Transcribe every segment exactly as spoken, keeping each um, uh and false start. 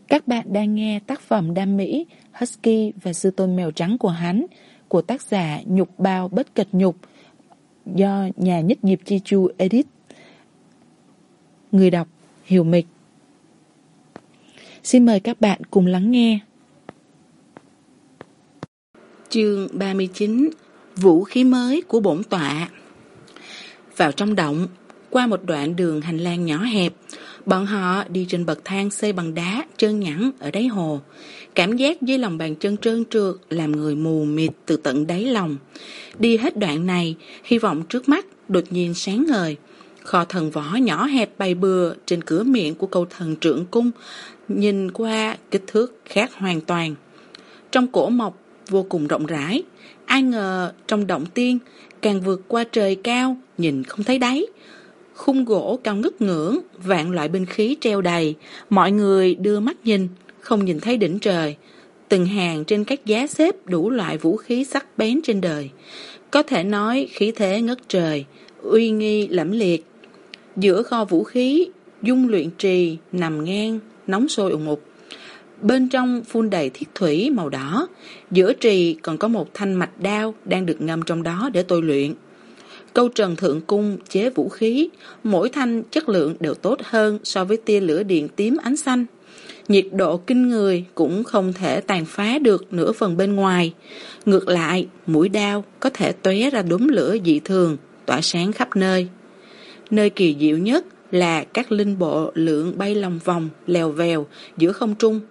Các bạn đang nghe tác phẩm đam mỹ Husky và sư tôn mèo trắng của hắn của tác giả Nhục Bao Bất Cật Nhục do nhà Nhất Diệp Chi Chu edit. Người đọc Hiểu Mịch. Xin mời các bạn cùng lắng nghe. Chương ba mươi chín. Vũ khí mới của bổn tọa. Vào trong động, qua một đoạn đường hành lang nhỏ hẹp, bọn họ đi trên bậc thang xây bằng đá trơn nhẵn ở đáy hồ. Cảm giác dưới lòng bàn chân trơn trượt làm người mù mịt từ tận đáy lòng. Đi hết đoạn này, hy vọng trước mắt đột nhiên sáng ngời. Kho thần võ nhỏ hẹp bày bừa trên cửa miệng của câu thần trưởng cung, nhìn qua kích thước khác hoàn toàn. Trong cổ mộc vô cùng rộng rãi, ai ngờ trong động tiên càng vượt qua trời cao, nhìn không thấy đáy. Khung gỗ cao ngất ngưỡng, vạn loại binh khí treo đầy, mọi người đưa mắt nhìn, không nhìn thấy đỉnh trời. Từng hàng trên các giá xếp đủ loại vũ khí sắc bén trên đời. Có thể nói khí thế ngất trời, uy nghi lẫm liệt. Giữa kho vũ khí, dung luyện trì nằm ngang, nóng sôi ùn ục. Bên trong phun đầy thiết thủy màu đỏ, giữa trì còn có một thanh mạch đao đang được ngâm trong đó để tôi luyện. Câu trần thượng cung chế vũ khí, mỗi thanh chất lượng đều tốt hơn so với tia lửa điện tím ánh xanh. Nhiệt độ kinh người cũng không thể tàn phá được nửa phần bên ngoài. Ngược lại, mũi đao có thể tóe ra đốm lửa dị thường, tỏa sáng khắp nơi. Nơi kỳ diệu nhất là các linh bộ lượn bay lòng vòng, lèo vèo giữa không trung.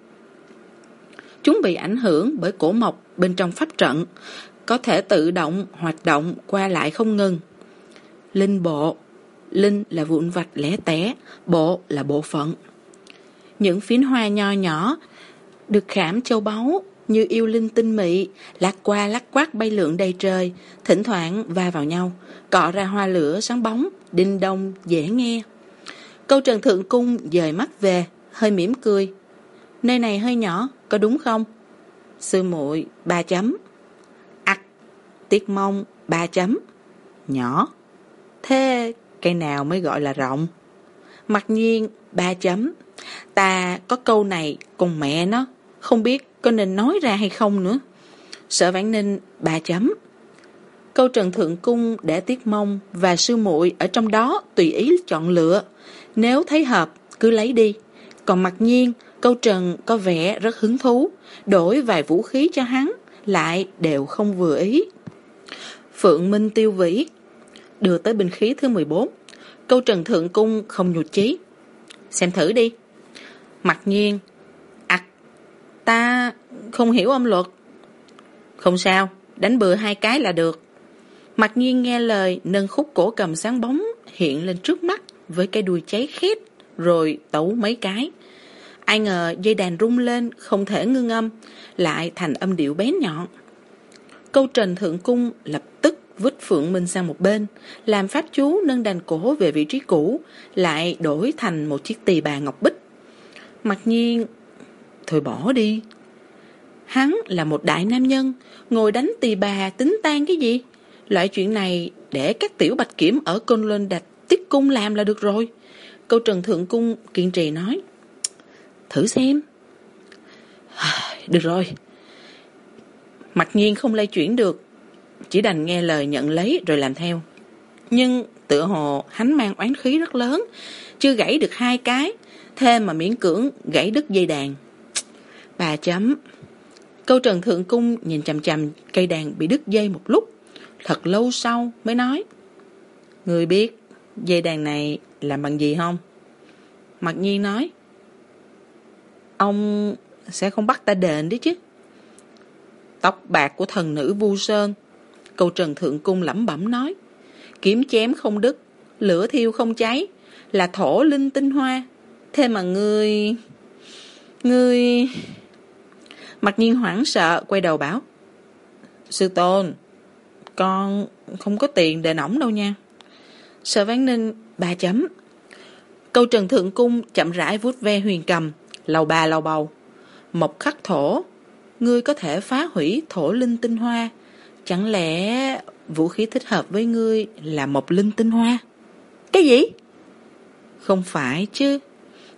Chúng bị ảnh hưởng bởi cổ mộc bên trong pháp trận, có thể tự động hoạt động qua lại không ngừng. Linh bộ, linh là vụn vặt lẻ tẻ, bộ là bộ phận. Những phiến hoa nho nhỏ được khảm châu báu như yêu linh tinh mị, lắc qua lắc quát bay lượn đầy trời, thỉnh thoảng va vào nhau, cọ ra hoa lửa sáng bóng, đinh đông dễ nghe. Câu trần thượng cung dời mắt về, hơi mỉm cười. Nơi này hơi nhỏ, có đúng không? Sư muội ba chấm. Ặc, Tiết Mông ba chấm. Nhỏ. Thế cây nào mới gọi là rộng? Mặc nhiên ba chấm. Ta có câu này cùng mẹ nó, không biết có nên nói ra hay không nữa. Sở Vãn Ninh ba chấm. Câu trần thượng cung để Tiết Mông và sư muội ở trong đó tùy ý chọn lựa. Nếu thấy hợp cứ lấy đi. Còn mặc nhiên câu trần có vẻ rất hứng thú, đổi vài vũ khí cho hắn lại đều không vừa ý. Phượng Minh Tiêu Vĩ đưa tới binh khí thứ mười bốn. Câu trần thượng cung không nhụt chí. Xem thử đi. Mặc nhiên ặc, ta không hiểu âm luật. Không sao, đánh bừa hai cái là được. Mặc nhiên nghe lời, nâng khúc cổ cầm sáng bóng hiện lên trước mắt với cái đuôi cháy khét, rồi tấu mấy cái. Ai ngờ dây đàn rung lên không thể ngưng âm, lại thành âm điệu bén nhọn. Câu trần thượng cung lập tức vứt Phượng Minh sang một bên, làm pháp chú nâng đàn cổ về vị trí cũ, lại đổi thành một chiếc tỳ bà ngọc bích. Mặc nhiên, thôi bỏ đi. Hắn là một đại nam nhân, ngồi đánh tỳ bà tính tan cái gì? Loại chuyện này để các tiểu bạch kiểm ở Côn Lôn Đạch Tiết Cung làm là được rồi. Câu trần thượng cung kiên trì nói. Thử xem. Được rồi. Mặc nhiên không lay chuyển được, chỉ đành nghe lời nhận lấy rồi làm theo. Nhưng tựa hồ hắn mang oán khí rất lớn, chưa gãy được hai cái, thêm mà miễn cưỡng gãy đứt dây đàn. Bà chấm. Câu trần thượng cung nhìn chằm chằm cây đàn bị đứt dây một lúc, thật lâu sau mới nói. Người biết dây đàn này làm bằng gì không? Mặc nhiên nói. Ông sẽ không bắt ta đền đấy chứ. Tóc bạc của thần nữ Vu Sơn. Câu trần thượng cung lẩm bẩm nói. Kiếm chém không đứt, lửa thiêu không cháy, là thổ linh tinh hoa. Thế mà ngươi... Ngươi... Mặc nhiên hoảng sợ quay đầu bảo. Sư tôn, con không có tiền để nỏng đâu nha. Sở Vãn Ninh ba chấm. Câu trần thượng cung chậm rãi vuốt ve huyền cầm, lầu ba lầu bầu. Mộc khắc thổ, ngươi có thể phá hủy thổ linh tinh hoa. Chẳng lẽ vũ khí thích hợp với ngươi là mộc linh tinh hoa? Cái gì? Không phải chứ.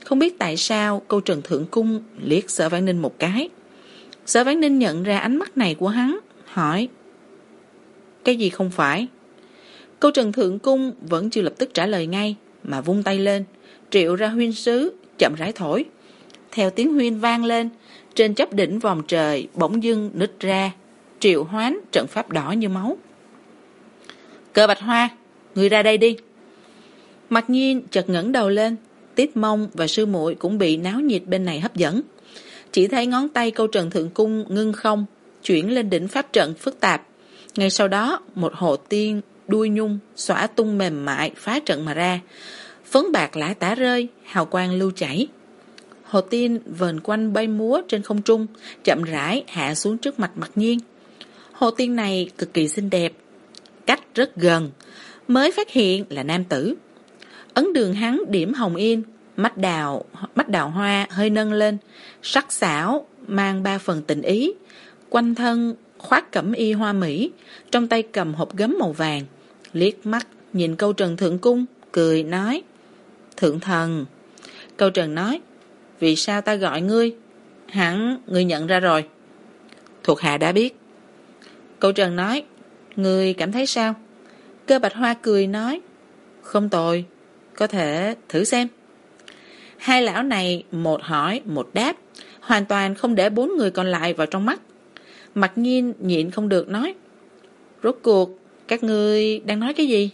Không biết tại sao câu Trần Thượng Cung liếc Sở Vãn Ninh một cái. Sở Vãn Ninh nhận ra ánh mắt này của hắn, hỏi: Cái gì không phải? Câu Trần Thượng Cung vẫn chưa lập tức trả lời ngay, mà vung tay lên, triệu ra huyên sứ, chậm rãi thổi. Theo tiếng huyên vang lên, trên chóp đỉnh vòm trời bỗng dưng nứt ra, triệu hoán trận pháp đỏ như máu. Cơ Bạch Hoa, người ra đây đi. Mặc nhiên chợt ngẩng đầu lên, Tiết Mông và sư muội cũng bị náo nhiệt bên này hấp dẫn. Chỉ thấy ngón tay câu Trần Thượng Cung ngưng không, chuyển lên đỉnh pháp trận phức tạp. Ngay sau đó, một hồ tiên đuôi nhung xõa tung mềm mại phá trận mà ra. Phấn bạc lả tả rơi, hào quang lưu chảy. Hồ tiên vờn quanh bay múa trên không trung, chậm rãi hạ xuống trước mặt Mặc Nhiên. Hồ tiên này cực kỳ xinh đẹp, cách rất gần, mới phát hiện là nam tử. Ấn đường hắn điểm hồng yên, mắt đào, mắt đào hoa hơi nâng lên, sắc sảo, mang ba phần tình ý. Quanh thân khoác cẩm y hoa mỹ, trong tay cầm hộp gấm màu vàng, liếc mắt nhìn câu Trần Thượng Cung, cười nói: Thượng thần. Câu Trần nói: Vì sao ta gọi ngươi? Hẳn ngươi nhận ra rồi. Thuộc hạ đã biết. Câu Trần nói: Ngươi cảm thấy sao? Cơ Bạch Hoa cười nói: Không tồi, có thể thử xem. Hai lão này một hỏi một đáp, hoàn toàn không để bốn người còn lại vào trong mắt. Mặc nhiên nhịn không được nói: Rốt cuộc các ngươi đang nói cái gì?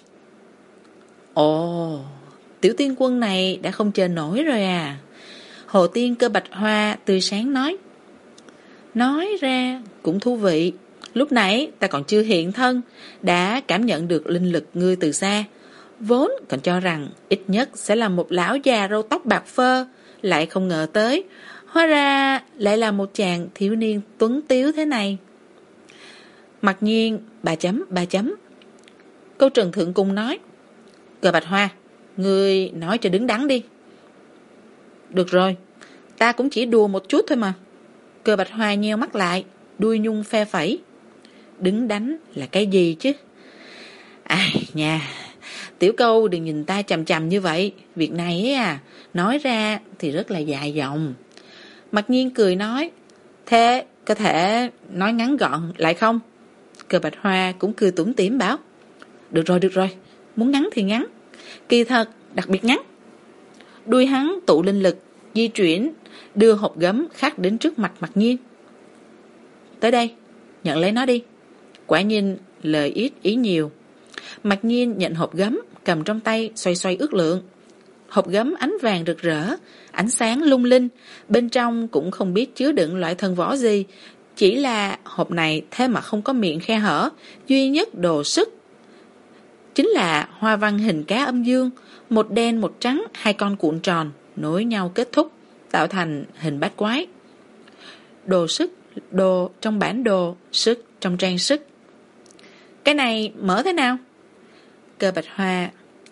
Ồ, tiểu tiên quân này đã không chờ nổi rồi à? Hồ tiên Cơ Bạch Hoa tươi sáng nói: Nói ra cũng thú vị. Lúc nãy ta còn chưa hiện thân, đã cảm nhận được linh lực ngươi từ xa. Vốn còn cho rằng ít nhất sẽ là một lão già râu tóc bạc phơ, lại không ngờ tới, hóa ra lại là một chàng thiếu niên tuấn tiếu thế này. Mặc nhiên ba chấm ba chấm. Câu Trần Thượng Cung nói: Cơ Bạch Hoa, ngươi nói cho đứng đắn đi. Được rồi, ta cũng chỉ đùa một chút thôi mà. Cơ Bạch Hoa nheo mắt lại, đuôi nhung phe phẩy. Đứng đắn là cái gì chứ? Ai nha, tiểu câu đừng nhìn ta chằm chằm như vậy. Việc này ấy à, nói ra thì rất là dài dòng. Mặc nhiên cười nói: Thế có thể nói ngắn gọn lại không? Cơ Bạch Hoa cũng cười tủm tỉm bảo: Được rồi, được rồi, muốn ngắn thì ngắn. Kỳ thật đặc biệt ngắn. Đuôi hắn tụ linh lực, di chuyển, đưa hộp gấm khắc đến trước mặt Mặc nhiên. Tới đây, nhận lấy nó đi. Quả nhiên lời ít ý nhiều. Mặc nhiên nhận hộp gấm, cầm trong tay xoay xoay ước lượng. Hộp gấm ánh vàng rực rỡ, ánh sáng lung linh, bên trong cũng không biết chứa đựng loại thần võ gì, chỉ là hộp này thế mà không có miệng khe hở, duy nhất đồ sức chính là hoa văn hình cá âm dương, một đen một trắng, hai con cuộn tròn nối nhau kết thúc, tạo thành hình bát quái. Đồ sức, đồ trong bản đồ, sức trong trang sức. Cái này mở thế nào? Cơ Bạch Hoa: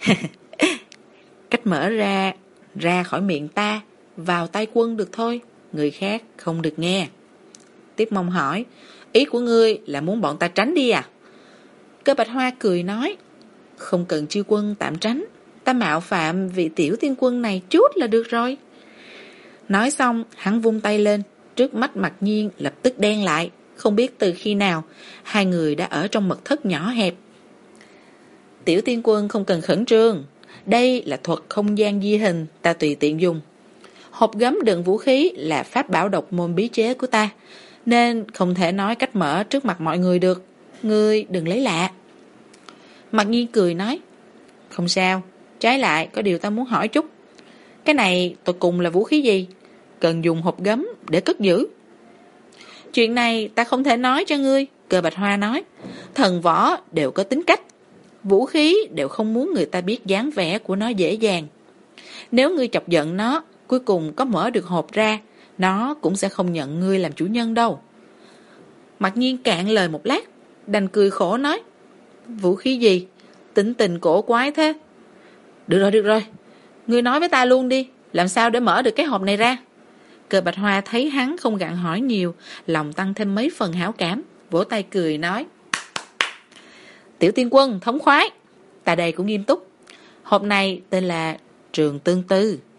Cách mở ra, ra khỏi miệng ta, vào tay quân được thôi, người khác không được nghe. Tiếp Mông hỏi: Ý của ngươi là muốn bọn ta tránh đi à? Cơ Bạch Hoa cười nói: Không cần chư quân tạm tránh, ta mạo phạm vị tiểu tiên quân này chút là được rồi. Nói xong hắn vung tay lên, trước mắt Mặc nhiên lập tức đen lại. Không biết từ khi nào hai người đã ở trong mật thất nhỏ hẹp. Tiểu tiên quân không cần khẩn trương, đây là thuật không gian di hình, ta tùy tiện dùng. Hộp gấm đựng vũ khí là pháp bảo độc môn bí chế của ta, nên không thể nói cách mở trước mặt mọi người được. Ngươi đừng lấy lạ. Mặc nhiên cười nói: Không sao, trái lại có điều ta muốn hỏi chút. Cái này tụi cùng là vũ khí gì? Cần dùng hộp gấm để cất giữ. Chuyện này ta không thể nói cho ngươi. Cơ Bạch Hoa nói: Thần võ đều có tính cách, vũ khí đều không muốn người ta biết dáng vẻ của nó dễ dàng. Nếu ngươi chọc giận nó, cuối cùng có mở được hộp ra, nó cũng sẽ không nhận ngươi làm chủ nhân đâu. Mặc nhiên cạn lời một lát, đành cười khổ nói: Vũ khí gì? Tính tình cổ quái thế. Được rồi, được rồi, ngươi nói với ta luôn đi, làm sao để mở được cái hộp này ra? Cơ Bạch Hoa thấy hắn không gặng hỏi nhiều, lòng tăng thêm mấy phần hảo cảm, vỗ tay cười nói: Tiểu tiên quân thống khoái, ta đây cũng nghiêm túc. Hộp này tên là Trường Tương Tư.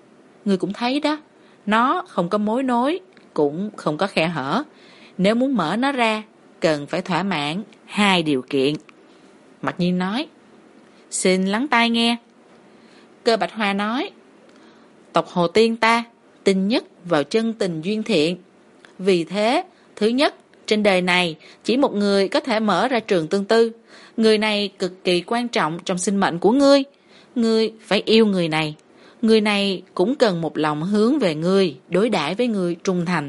Ngươi cũng thấy đó, nó không có mối nối, cũng không có khe hở. Nếu muốn mở nó ra, cần phải thỏa mãn hai điều kiện. Mặc Nhiên nói. Xin lắng tai nghe. Cơ Bạch Hoa nói. Tộc Hồ Tiên ta tin nhất vào chân tình duyên thiện. Vì thế, thứ nhất, trên đời này chỉ một người có thể mở ra trường tương tư. Người này cực kỳ quan trọng trong sinh mệnh của ngươi. Ngươi phải yêu người này. Người này cũng cần một lòng hướng về ngươi, đối đãi với ngươi trung thành.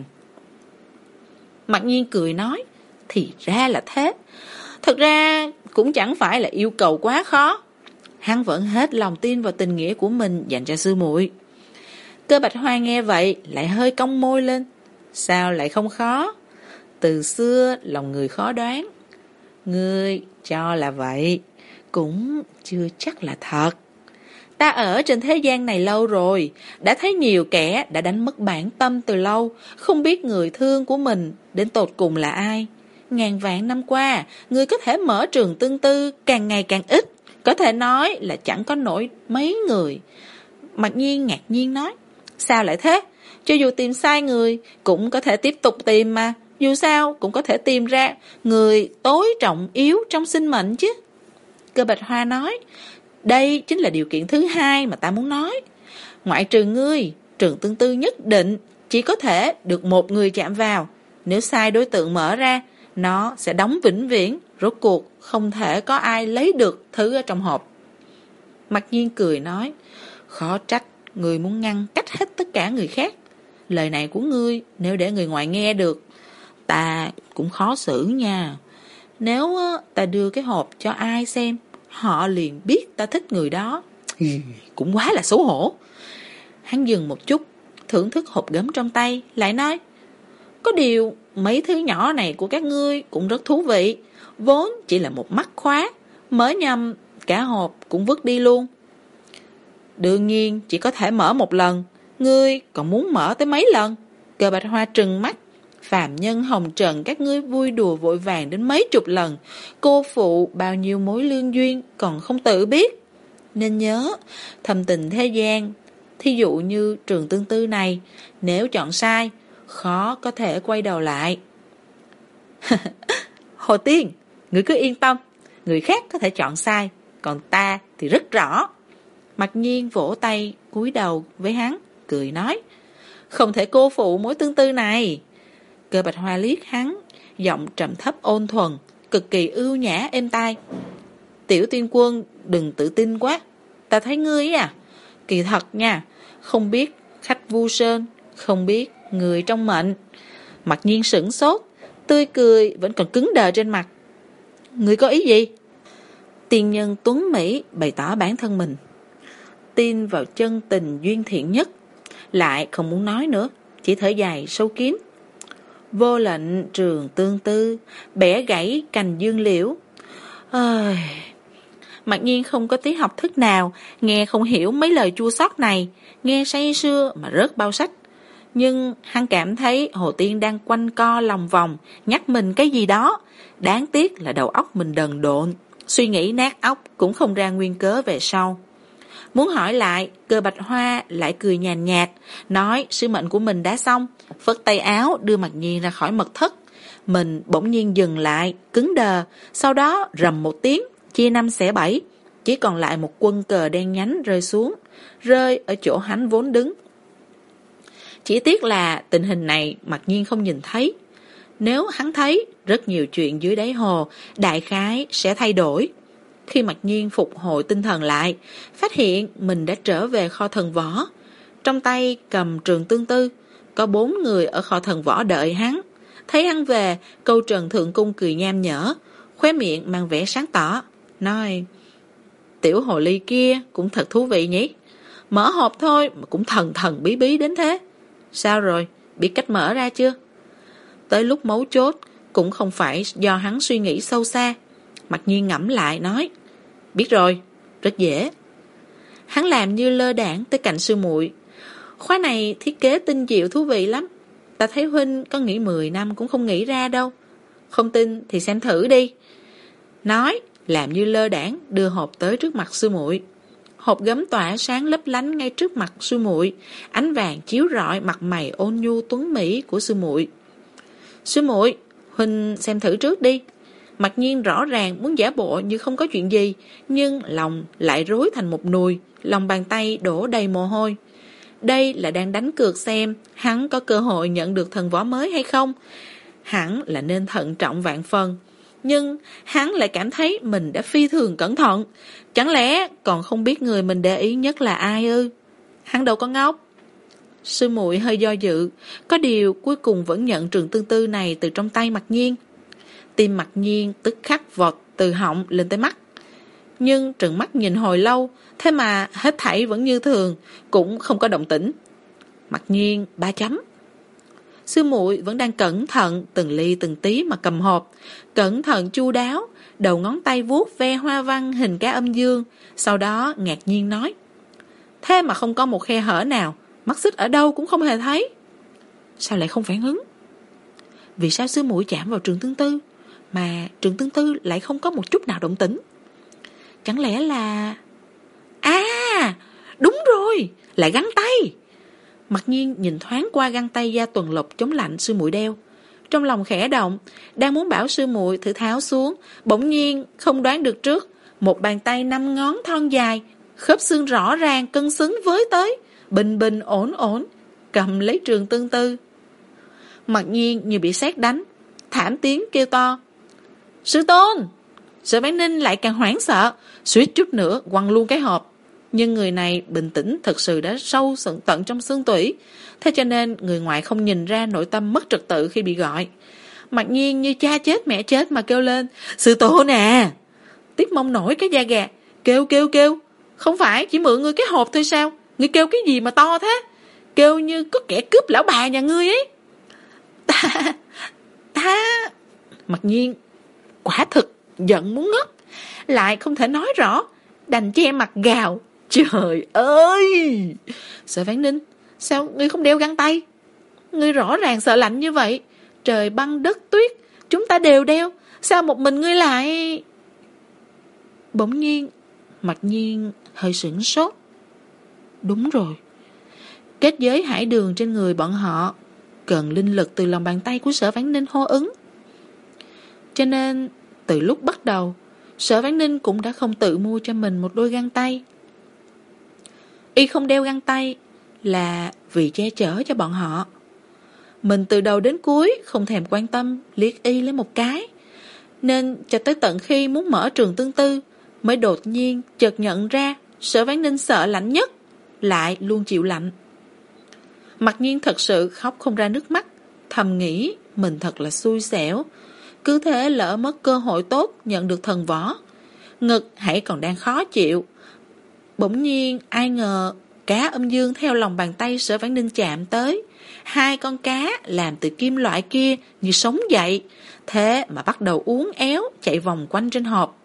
Mặc Nhiên cười nói. Thì ra là thế. Thật ra cũng chẳng phải là yêu cầu quá khó. Hắn vẫn hết lòng tin vào tình nghĩa của mình dành cho sư muội. Cơ Bạch Hoa nghe vậy lại hơi cong môi lên. Sao lại không khó? Từ xưa lòng người khó đoán. Ngươi cho là vậy, cũng chưa chắc là thật. Ta ở trên thế gian này lâu rồi, đã thấy nhiều kẻ đã đánh mất bản tâm từ lâu, không biết người thương của mình đến tột cùng là ai. Ngàn vạn năm qua, ngươi có thể mở trường tương tư càng ngày càng ít, có thể nói là chẳng có nổi mấy người. Mặc Nhiên ngạc nhiên nói. Sao lại thế? Cho dù tìm sai người, cũng có thể tiếp tục tìm mà. Dù sao cũng có thể tìm ra người tối trọng yếu trong sinh mệnh chứ. Cơ Bạch Hoa nói. Đây chính là điều kiện thứ hai mà ta muốn nói. Ngoại trừ ngươi, trường tương tư nhất định chỉ có thể được một người chạm vào. Nếu sai đối tượng mở ra, nó sẽ đóng vĩnh viễn. Rốt cuộc không thể có ai lấy được thứ ở trong hộp. Mặc Nhiên cười nói. Khó trách ngươi muốn ngăn cách hết tất cả người khác. Lời này của ngươi nếu để người ngoài nghe được, ta cũng khó xử nha. Nếu ta đưa cái hộp cho ai xem, họ liền biết ta thích người đó. Cũng quá là xấu hổ. Hắn dừng một chút, thưởng thức hộp gấm trong tay, lại nói. Có điều mấy thứ nhỏ này của các ngươi cũng rất thú vị. Vốn chỉ là một mắc khóa, mở nhầm cả hộp cũng vứt đi luôn. Đương nhiên chỉ có thể mở một lần. Ngươi còn muốn mở tới mấy lần? Cơ Bạch Hoa trừng mắt. Phàm nhân hồng trần các ngươi vui đùa vội vàng đến mấy chục lần, cô phụ bao nhiêu mối lương duyên còn không tự biết. Nên nhớ, thầm tình thế gian, thí dụ như trường tương tư này, nếu chọn sai, khó có thể quay đầu lại. Hồ Tiên, ngươi cứ yên tâm, người khác có thể chọn sai, còn ta thì rất rõ. Mặc Nhiên vỗ tay cúi đầu với hắn, cười nói. Không thể cô phụ mối tương tư này. Cơ Bạch Hoa liếc hắn, giọng trầm thấp ôn thuần, cực kỳ ưu nhã êm tai. Tiểu Tiên Quân đừng tự tin quá. Ta thấy ngươi à, kỳ thật nha, không biết khách vu sơn, không biết người trong mệnh. Mặc Nhiên sửng sốt, tươi cười vẫn còn cứng đờ trên mặt. Ngươi có ý gì? Tiên nhân tuấn mỹ bày tỏ bản thân mình. Tin vào chân tình duyên thiện nhất. Lại không muốn nói nữa, chỉ thở dài sâu kín. Vô lệnh trường tương tư, bẻ gãy cành dương liễu. Ơi... Mặc Nhiên không có tí học thức nào, nghe không hiểu mấy lời chua xót này, nghe say sưa mà rớt bao sách. Nhưng hắn cảm thấy Hồ Tiên đang quanh co lòng vòng, nhắc mình cái gì đó. Đáng tiếc là đầu óc mình đần độn, suy nghĩ nát óc cũng không ra nguyên cớ về sau. Muốn hỏi lại, Cơ Bạch Hoa lại cười nhàn nhạt, nói sứ mệnh của mình đã xong, phất tay áo đưa Mặc Nhiên ra khỏi mật thất. Mình bỗng nhiên dừng lại, cứng đờ, sau đó rầm một tiếng, chia năm xẻ bảy, chỉ còn lại một quân cờ đen nhánh rơi xuống, rơi ở chỗ hắn vốn đứng. Chỉ tiếc là tình hình này Mặc Nhiên không nhìn thấy. Nếu hắn thấy, rất nhiều chuyện dưới đáy hồ đại khái sẽ thay đổi. Khi Mặc Nhiên phục hồi tinh thần lại, phát hiện mình đã trở về kho thần võ. Trong tay cầm trường tương tư, có bốn người ở kho thần võ đợi hắn. Thấy hắn về, Câu Trần Thượng Cung cười nham nhở, khóe miệng mang vẻ sáng tỏ, nói: Tiểu hồ ly kia cũng thật thú vị nhỉ. Mở hộp thôi mà cũng thần thần bí bí đến thế. Sao rồi, biết cách mở ra chưa? Tới lúc mấu chốt, cũng không phải do hắn suy nghĩ sâu xa. Mặc Nhiên ngẫm lại nói: Biết rồi, rất dễ. Hắn làm như lơ đãng tới cạnh sư muội. Khóa này thiết kế tinh diệu thú vị lắm. Ta thấy huynh có nghĩ mười năm cũng không nghĩ ra đâu. Không tin thì xem thử đi. Nói, làm như lơ đãng đưa hộp tới trước mặt sư muội. hộp gấm tỏa sáng lấp lánh ngay trước mặt sư muội, ánh vàng chiếu rọi mặt mày ôn nhu tuấn mỹ của sư muội. Sư muội, huynh xem thử trước đi. Mặc nhiên rõ ràng muốn giả bộ như không có chuyện gì, nhưng lòng lại rối thành một nùi, lòng bàn tay đổ đầy mồ hôi. Đây là đang đánh cược xem hắn có cơ hội nhận được thần võ mới hay không. Hẳn là nên thận trọng vạn phần, nhưng hắn lại cảm thấy mình đã phi thường cẩn thận. Chẳng lẽ còn không biết người mình để ý nhất là ai ư? Hắn đâu có ngốc. Sư muội hơi do dự, có điều cuối cùng vẫn nhận trường tương tư này từ trong tay Mặc Nhiên. Tim Mặc Nhiên tức khắc vọt từ họng lên tới mắt. Nhưng trừng mắt nhìn hồi lâu, thế mà hết thảy vẫn như thường, cũng không có động tĩnh. Mặc Nhiên ba chấm. Sư muội vẫn đang cẩn thận từng ly từng tí mà cầm hộp, cẩn thận chu đáo, đầu ngón tay vuốt ve hoa văn hình cá âm dương, sau đó ngạc nhiên nói: thế mà không có một khe hở nào, mắt xích ở đâu cũng không hề thấy. Sao lại không phản ứng? Vì sao sư muội chạm vào trường tương tư mà trường tương tư lại không có một chút nào động tĩnh? Chẳng lẽ là... À, đúng rồi, lại găng tay. Mặc nhiên nhìn thoáng qua găng tay da tuần lộc chống lạnh sư muội đeo, trong lòng khẽ động, đang muốn bảo sư muội thử tháo xuống, bỗng nhiên không đoán được trước, một bàn tay năm ngón thon dài, khớp xương rõ ràng cân xứng với tới, bình bình ổn ổn cầm lấy trường tương tư. Mặc nhiên như bị sét đánh, thảm tiếng kêu to: sư tôn! Sở Vãn Ninh lại càng hoảng sợ, suýt chút nữa quăng luôn cái hộp. Nhưng người này bình tĩnh thật sự đã sâu tận trong xương tủy, thế cho nên người ngoài không nhìn ra nội tâm mất trật tự khi bị gọi. Mặc nhiên như cha chết mẹ chết mà kêu lên: sư tôn nè! Tiếp Mông nổi cái da gà, kêu kêu kêu: không phải chỉ mượn ngươi cái hộp thôi sao? Ngươi kêu cái gì mà to thế? Kêu như có kẻ cướp lão bà nhà ngươi ấy. Ta... ta... Mặc nhiên quả thực giận muốn ngất, lại không thể nói rõ, đành che mặt gào: trời ơi! Sở Vãn Ninh, sao ngươi không đeo găng tay? Ngươi rõ ràng sợ lạnh như vậy, trời băng đất tuyết, chúng ta đều đeo, sao một mình ngươi lại... Bỗng nhiên Mặc nhiên hơi sửng sốt. Đúng rồi, kết giới hải đường trên người bọn họ cần linh lực từ lòng bàn tay của Sở Vãn Ninh hô ứng. Cho nên từ lúc bắt đầu, Sở Vãn Ninh cũng đã không tự mua cho mình một đôi găng tay. Y không đeo găng tay là vì che chở cho bọn họ. Mình từ đầu đến cuối không thèm quan tâm liếc Y lấy một cái, nên cho tới tận khi muốn mở trường tương tư mới đột nhiên chợt nhận ra Sở Vãn Ninh sợ lạnh nhất lại luôn chịu lạnh. Mặc nhiên thật sự khóc không ra nước mắt, thầm nghĩ mình thật là xui xẻo, cứ thế lỡ mất cơ hội tốt nhận được thần võ. Ngực hãy còn đang khó chịu, bỗng nhiên ai ngờ cá âm dương theo lòng bàn tay Sở Vãn Ninh chạm tới, hai con cá làm từ kim loại kia như sống dậy, thế mà bắt đầu uốn éo chạy vòng quanh trên hộp.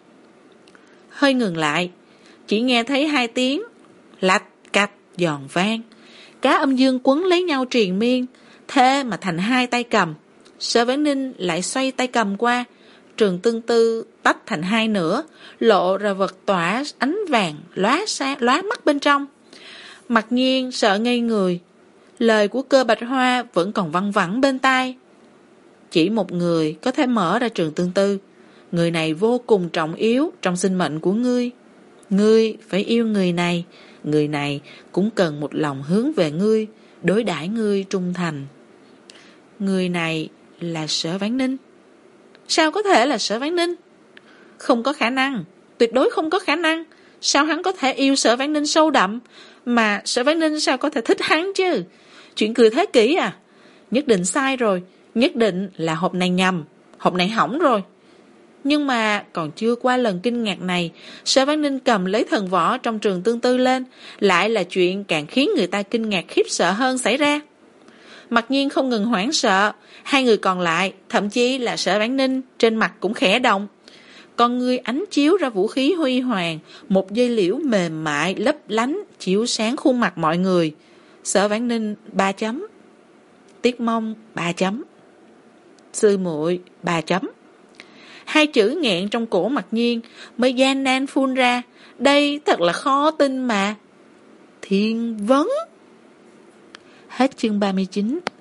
Hơi ngừng lại, chỉ nghe thấy hai tiếng lạch cạch giòn vang, cá âm dương quấn lấy nhau triền miên, thế mà thành hai tay cầm. Sở Vãn Ninh lại xoay tay cầm qua, trường tương tư tách thành hai nửa, lộ ra vật tỏa ánh vàng lóa xa, lóa mắt bên trong. Mặc nhiên sợ ngây người, lời của Cơ Bạch Hoa vẫn còn văng vẳng bên tai. Chỉ một người có thể mở ra trường tương tư, người này vô cùng trọng yếu trong sinh mệnh của ngươi. Ngươi phải yêu người này, người này cũng cần một lòng hướng về ngươi, đối đãi ngươi trung thành. Người này là Sở Vãn Ninh. Sao có thể là Sở Vãn Ninh? Không có khả năng, tuyệt đối không có khả năng. Sao hắn có thể yêu Sở Vãn Ninh sâu đậm, mà Sở Vãn Ninh sao có thể thích hắn chứ? Chuyện cười thế kỷ à? Nhất định sai rồi, nhất định là hộp này nhầm, hộp này hỏng rồi. Nhưng mà còn chưa qua lần kinh ngạc này, Sở Vãn Ninh cầm lấy thần võ trong trường tương tư lên, lại là chuyện càng khiến người ta kinh ngạc khiếp sợ hơn xảy ra. Mặc nhiên không ngừng hoảng sợ, hai người còn lại, thậm chí là Sở Vãn Ninh, trên mặt cũng khẽ động. Con ngươi ánh chiếu ra vũ khí huy hoàng, một dây liễu mềm mại lấp lánh chiếu sáng khuôn mặt mọi người. Sở Vãn Ninh ba chấm, Tiết Mông ba chấm, sư muội ba chấm. Hai chữ nghẹn trong cổ Mặc Nhiên mới gian nan phun ra. Đây thật là khó tin mà. Thiên vấn. Hết chương ba mươi chín.